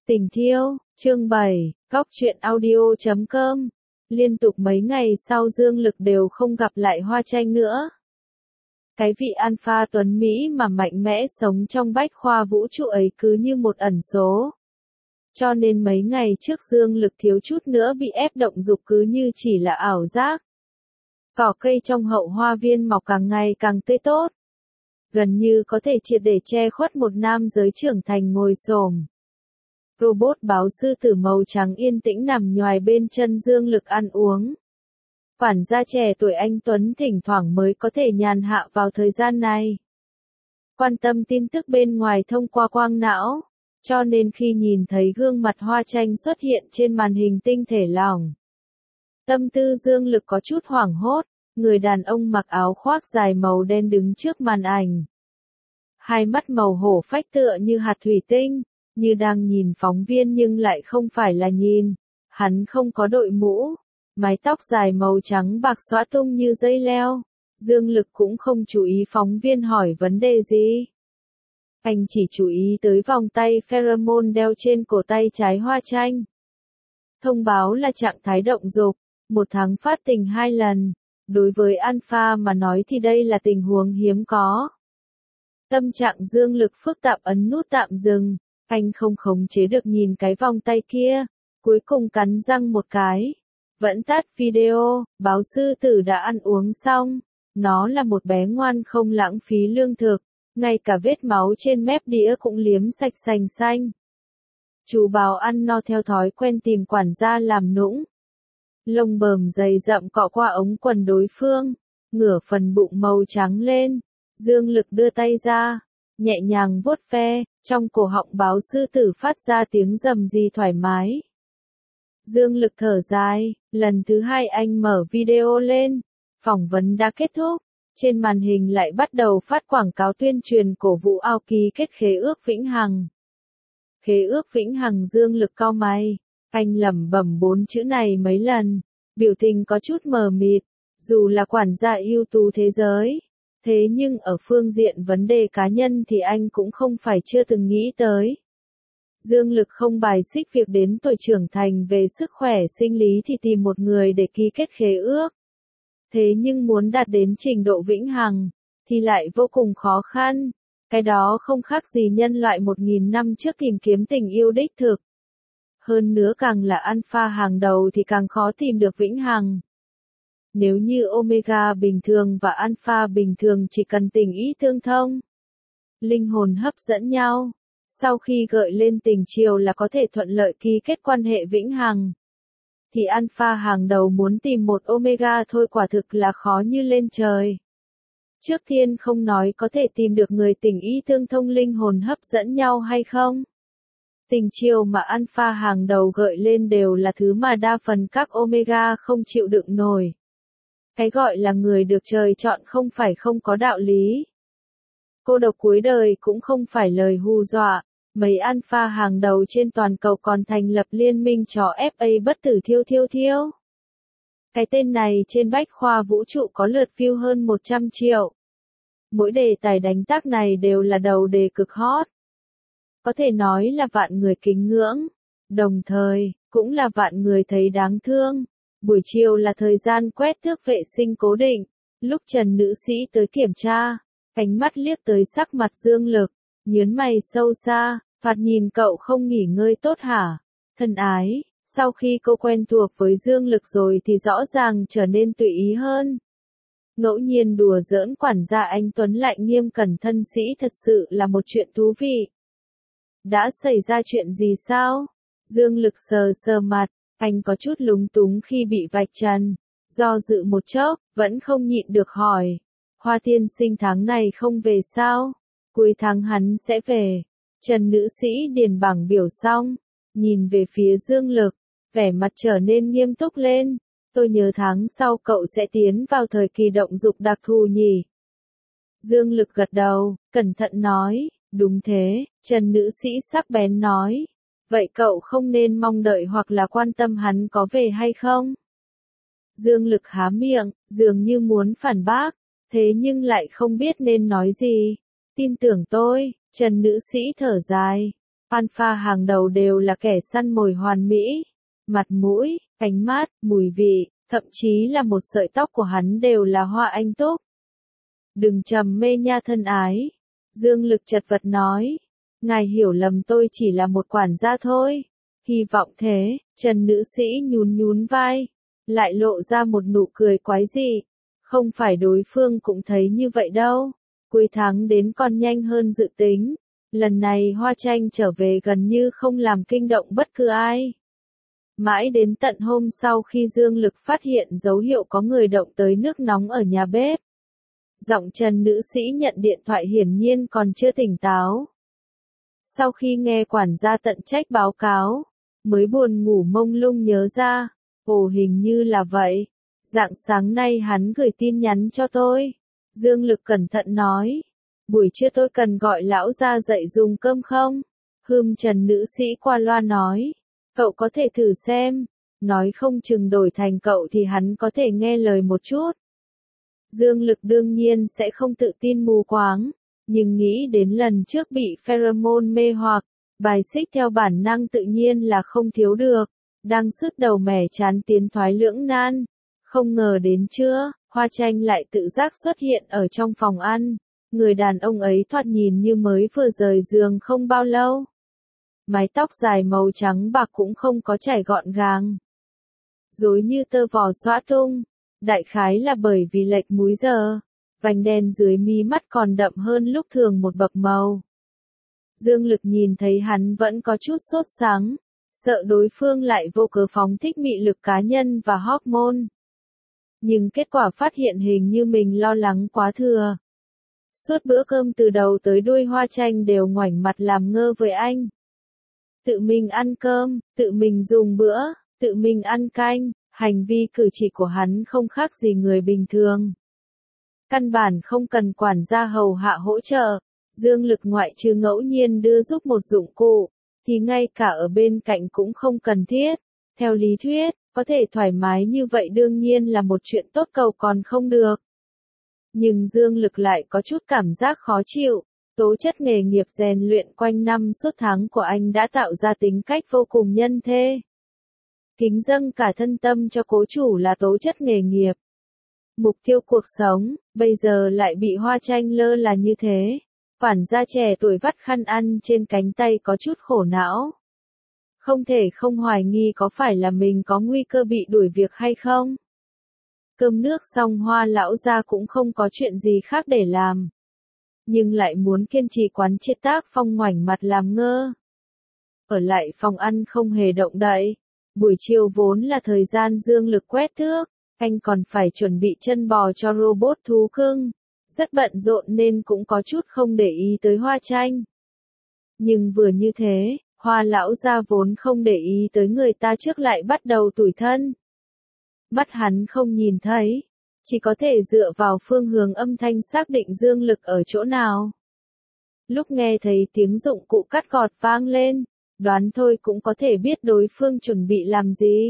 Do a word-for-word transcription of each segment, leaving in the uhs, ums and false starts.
Tình Thiêu, chương bảy, Cóc truyện audio chấm com. Liên tục mấy ngày sau Dương Lực đều không gặp lại Hoa Tranh nữa. Cái vị alpha tuấn Mỹ mà mạnh mẽ sống trong bách khoa vũ trụ ấy cứ như một ẩn số. Cho nên mấy ngày trước Dương Lực thiếu chút nữa bị ép động dục cứ như chỉ là ảo giác. Cỏ cây trong hậu hoa viên mọc càng ngày càng tươi tốt. Gần như có thể triệt để che khuất một nam giới trưởng thành ngồi xổm. Robot báo sư tử màu trắng yên tĩnh nằm nhoài bên chân Dương Lực ăn uống. Quản gia trẻ tuổi anh Tuấn thỉnh thoảng mới có thể nhàn hạ vào thời gian này. Quan tâm tin tức bên ngoài thông qua quang não, cho nên khi nhìn thấy gương mặt Hoa Tranh xuất hiện trên màn hình tinh thể lỏng. Tâm tư Dương Lực có chút hoảng hốt, người đàn ông mặc áo khoác dài màu đen đứng trước màn ảnh. Hai mắt màu hổ phách tựa như hạt thủy tinh, như đang nhìn phóng viên nhưng lại không phải là nhìn. Hắn không có đội mũ, mái tóc dài màu trắng bạc xõa tung như dây leo. Dương Lực cũng không chú ý phóng viên hỏi vấn đề gì. Anh chỉ chú ý tới vòng tay pheromone đeo trên cổ tay trái Hoa Tranh. Thông báo là trạng thái động dục, một tháng phát tình hai lần. Đối với alpha mà nói thì đây là tình huống hiếm có. Tâm trạng Dương Lực phức tạp ấn nút tạm dừng. Anh không khống chế được nhìn cái vòng tay kia, cuối cùng cắn răng một cái. Vẫn tắt video, báo sư tử đã ăn uống xong. Nó là một bé ngoan không lãng phí lương thực, ngay cả vết máu trên mép đĩa cũng liếm sạch sành xanh. Chú báo ăn no theo thói quen tìm quản gia làm nũng. Lông bờm dày rậm cọ qua ống quần đối phương, ngửa phần bụng màu trắng lên. Dương Lực đưa tay ra, nhẹ nhàng vuốt ve, trong cổ họng báo sư tử phát ra tiếng rầm rì thoải mái. Dương Lực thở dài, lần thứ hai anh mở video lên, phỏng vấn đã kết thúc, trên màn hình lại bắt đầu phát quảng cáo tuyên truyền cổ vũ ao ký kết khế ước vĩnh hằng. Khế ước vĩnh hằng. Dương Lực cau mày, anh lẩm bẩm bốn chữ này mấy lần, biểu tình có chút mờ mịt, dù là quản gia ưu tú thế giới. Thế nhưng ở phương diện vấn đề cá nhân thì anh cũng không phải chưa từng nghĩ tới. Dương Lực không bài xích việc đến tuổi trưởng thành về sức khỏe sinh lý thì tìm một người để ký kết khế ước. Thế nhưng muốn đạt đến trình độ vĩnh hằng, thì lại vô cùng khó khăn. Cái đó không khác gì nhân loại một nghìn năm trước tìm kiếm tình yêu đích thực. Hơn nữa càng là alpha hàng đầu thì càng khó tìm được vĩnh hằng. Nếu như Omega bình thường và Alpha bình thường chỉ cần tình ý tương thông, linh hồn hấp dẫn nhau, sau khi gợi lên tình chiều là có thể thuận lợi ký kết quan hệ vĩnh hằng. Thì Alpha hàng đầu muốn tìm một Omega thôi quả thực là khó như lên trời. Trước tiên không nói có thể tìm được người tình ý tương thông linh hồn hấp dẫn nhau hay không. Tình chiều mà Alpha hàng đầu gợi lên đều là thứ mà đa phần các Omega không chịu đựng nổi. Cái gọi là người được trời chọn không phải không có đạo lý. Cô độc cuối đời cũng không phải lời hù dọa, mấy alpha hàng đầu trên toàn cầu còn thành lập liên minh chó ép a bất tử thiêu thiêu thiêu. Cái tên này trên bách khoa vũ trụ có lượt view hơn một trăm triệu. Mỗi đề tài đánh tác này đều là đầu đề cực hot. Có thể nói là vạn người kính ngưỡng, đồng thời, cũng là vạn người thấy đáng thương. Buổi chiều là thời gian quét thước vệ sinh cố định, lúc Trần nữ sĩ tới kiểm tra, ánh mắt liếc tới sắc mặt Dương Lực, nhớn mày sâu xa, thoạt nhìn cậu không nghỉ ngơi tốt hả? Thân ái, sau khi cô quen thuộc với Dương Lực rồi thì rõ ràng trở nên tùy ý hơn. Ngẫu nhiên đùa giỡn quản gia anh Tuấn lại nghiêm cẩn thân sĩ thật sự là một chuyện thú vị. Đã xảy ra chuyện gì sao? Dương Lực sờ sờ mặt. Anh có chút lúng túng khi bị vạch trần, do dự một chốc, vẫn không nhịn được hỏi. Hoa tiên sinh tháng này không về sao? Cuối tháng hắn sẽ về. Trần nữ sĩ điền bảng biểu xong, nhìn về phía Dương Lực, vẻ mặt trở nên nghiêm túc lên. Tôi nhớ tháng sau cậu sẽ tiến vào thời kỳ động dục đặc thù nhỉ? Dương Lực gật đầu, cẩn thận nói, đúng thế. Trần nữ sĩ sắc bén nói. Vậy cậu không nên mong đợi hoặc là quan tâm hắn có về hay không? Dương Lực há miệng, dường như muốn phản bác, thế nhưng lại không biết nên nói gì. Tin tưởng tôi, Trần nữ sĩ thở dài. Alpha hàng đầu đều là kẻ săn mồi hoàn mỹ. Mặt mũi, ánh mắt, mùi vị, thậm chí là một sợi tóc của hắn đều là hoa anh túc. Đừng trầm mê nha thân ái. Dương Lực chật vật nói. Ngài hiểu lầm, tôi chỉ là một quản gia thôi. Hy vọng thế. Trần nữ sĩ nhún nhún vai, lại lộ ra một nụ cười quái dị. Không phải đối phương cũng thấy như vậy đâu. Cuối tháng đến còn nhanh hơn dự tính. Lần này Hoa Tranh trở về gần như không làm kinh động bất cứ ai. Mãi đến tận hôm sau khi Dương Lực phát hiện dấu hiệu có người động tới nước nóng ở nhà bếp. Giọng Trần nữ sĩ nhận điện thoại hiển nhiên còn chưa tỉnh táo. Sau khi nghe quản gia tận trách báo cáo, mới buồn ngủ mông lung nhớ ra, ồ hình như là vậy. Rạng sáng nay hắn gửi tin nhắn cho tôi. Dương Lực cẩn thận nói. Buổi trưa tôi cần gọi lão ra dậy dùng cơm không? Hừm, Trần nữ sĩ qua loa nói. Cậu có thể thử xem. Nói không chừng đổi thành cậu thì hắn có thể nghe lời một chút. Dương Lực đương nhiên sẽ không tự tin mù quáng. Nhưng nghĩ đến lần trước bị pheromone mê hoặc, bài xích theo bản năng tự nhiên là không thiếu được. Đang sứt đầu mẻ chán tiến thoái lưỡng nan. Không ngờ đến trưa, Hoa Tranh lại tự giác xuất hiện ở trong phòng ăn. Người đàn ông ấy thoạt nhìn như mới vừa rời giường không bao lâu. Mái tóc dài màu trắng bạc cũng không có chải gọn gàng. Rối như tơ vò xõa tung. Đại khái là bởi vì lệch múi giờ. Vành đen dưới mí mắt còn đậm hơn lúc thường một bậc màu. Dương Lực nhìn thấy hắn vẫn có chút sốt sắng. Sợ đối phương lại vô cớ phóng thích mị lực cá nhân và hormone. Nhưng kết quả phát hiện hình như mình lo lắng quá thừa. Suốt bữa cơm từ đầu tới đuôi Hoa Tranh đều ngoảnh mặt làm ngơ với anh. Tự mình ăn cơm, tự mình dùng bữa, tự mình ăn canh, hành vi cử chỉ của hắn không khác gì người bình thường. Căn bản không cần quản gia hầu hạ hỗ trợ, Dương Lực ngoại trừ ngẫu nhiên đưa giúp một dụng cụ, thì ngay cả ở bên cạnh cũng không cần thiết. Theo lý thuyết, có thể thoải mái như vậy đương nhiên là một chuyện tốt cầu còn không được. Nhưng Dương Lực lại có chút cảm giác khó chịu, tố chất nghề nghiệp rèn luyện quanh năm suốt tháng của anh đã tạo ra tính cách vô cùng nhân thê. Kính dâng cả thân tâm cho cố chủ là tố chất nghề nghiệp. Mục tiêu cuộc sống, bây giờ lại bị Hoa Tranh lơ là như thế. Quản gia trẻ tuổi vắt khăn ăn trên cánh tay có chút khổ não. Không thể không hoài nghi có phải là mình có nguy cơ bị đuổi việc hay không. Cơm nước xong Hoa lão gia cũng không có chuyện gì khác để làm. Nhưng lại muốn kiên trì quán triệt tác phong ngoảnh mặt làm ngơ. Ở lại phòng ăn không hề động đậy. Buổi chiều vốn là thời gian Dương Lực quét thước, anh còn phải chuẩn bị chân bò cho robot thú cưng. Rất bận rộn nên cũng có chút không để ý tới Hoa Tranh. Nhưng vừa như thế, Hoa lão gia vốn không để ý tới người ta trước lại bắt đầu tủi thân. Mắt hắn không nhìn thấy, chỉ có thể dựa vào phương hướng âm thanh xác định Dương Lực ở chỗ nào. Lúc nghe thấy tiếng dụng cụ cắt gọt vang lên, đoán thôi cũng có thể biết đối phương chuẩn bị làm gì.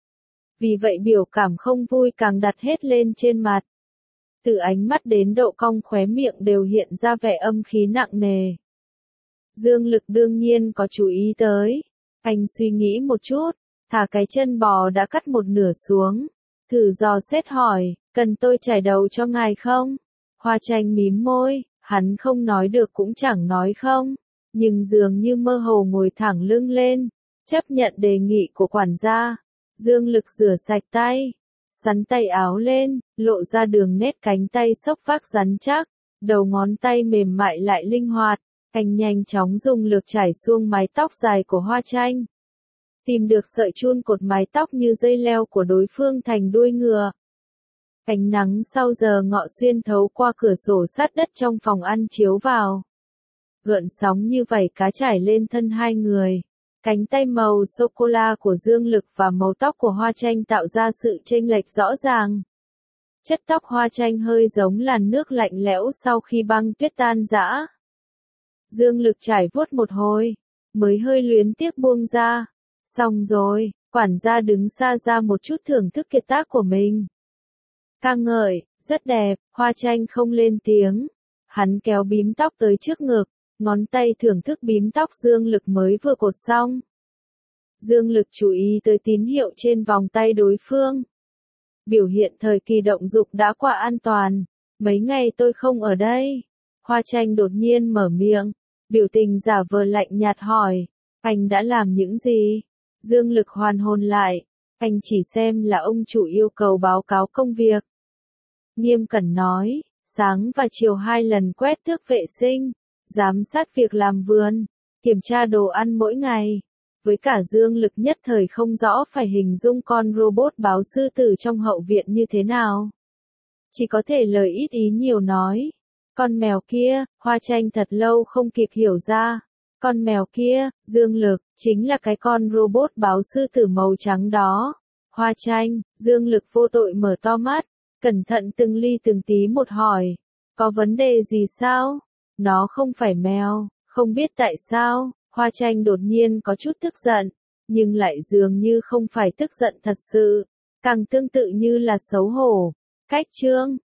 Vì vậy biểu cảm không vui càng đặt hết lên trên mặt. Từ ánh mắt đến độ cong khóe miệng đều hiện ra vẻ âm khí nặng nề. Dương Lực đương nhiên có chú ý tới. Anh suy nghĩ một chút, thả cái chân bò đã cắt một nửa xuống. Thử dò xét hỏi, cần tôi chải đầu cho ngài không? Hoa Tranh mím môi, hắn không nói được cũng chẳng nói không. Nhưng dường như mơ hồ ngồi thẳng lưng lên, chấp nhận đề nghị của quản gia. Dương Lực rửa sạch tay, sắn tay áo lên, lộ ra đường nét cánh tay xốc vác rắn chắc, đầu ngón tay mềm mại lại linh hoạt. Anh nhanh chóng dùng lược trải xuông mái tóc dài của Hoa Tranh. Tìm được sợi chun cột mái tóc như dây leo của đối phương thành đuôi ngựa. Ánh nắng sau giờ ngọ xuyên thấu qua cửa sổ sát đất trong phòng ăn chiếu vào. Gợn sóng như vảy cá trải lên thân hai người. Cánh tay màu sô-cô-la của Dương Lực và màu tóc của Hoa Tranh tạo ra sự chênh lệch rõ ràng. Chất tóc Hoa Tranh hơi giống làn nước lạnh lẽo sau khi băng tuyết tan rã. Dương Lực trải vuốt một hồi, mới hơi luyến tiếc buông ra. Xong rồi, quản gia đứng xa ra một chút thưởng thức kiệt tác của mình. Ca ngợi, rất đẹp, Hoa Tranh không lên tiếng. Hắn kéo bím tóc tới trước ngực, ngón tay thưởng thức bím tóc Dương Lực mới vừa cột xong. Dương Lực chú ý tới tín hiệu trên vòng tay đối phương. Biểu hiện thời kỳ động dục đã qua an toàn. Mấy ngày tôi không ở đây. Hoa Tranh đột nhiên mở miệng, biểu tình giả vờ lạnh nhạt hỏi, anh đã làm những gì? Dương Lực hoàn hồn lại, anh chỉ xem là ông chủ yêu cầu báo cáo công việc. Nghiêm cẩn nói, sáng và chiều hai lần quét tước vệ sinh, giám sát việc làm vườn, kiểm tra đồ ăn mỗi ngày. Với cả Dương Lực nhất thời không rõ phải hình dung con robot báo sư tử trong hậu viện như thế nào. Chỉ có thể lời ít ý nhiều nói. Con mèo kia, Hoa Tranh thật lâu không kịp hiểu ra. Con mèo kia, Dương Lực, chính là cái con robot báo sư tử màu trắng đó. Hoa Tranh, Dương Lực vô tội mở to mắt, cẩn thận từng ly từng tí một hỏi. Có vấn đề gì sao? Nó không phải mèo, không biết tại sao. Hoa Tranh đột nhiên có chút tức giận, nhưng lại dường như không phải tức giận thật sự, càng tương tự như là xấu hổ. Cách chương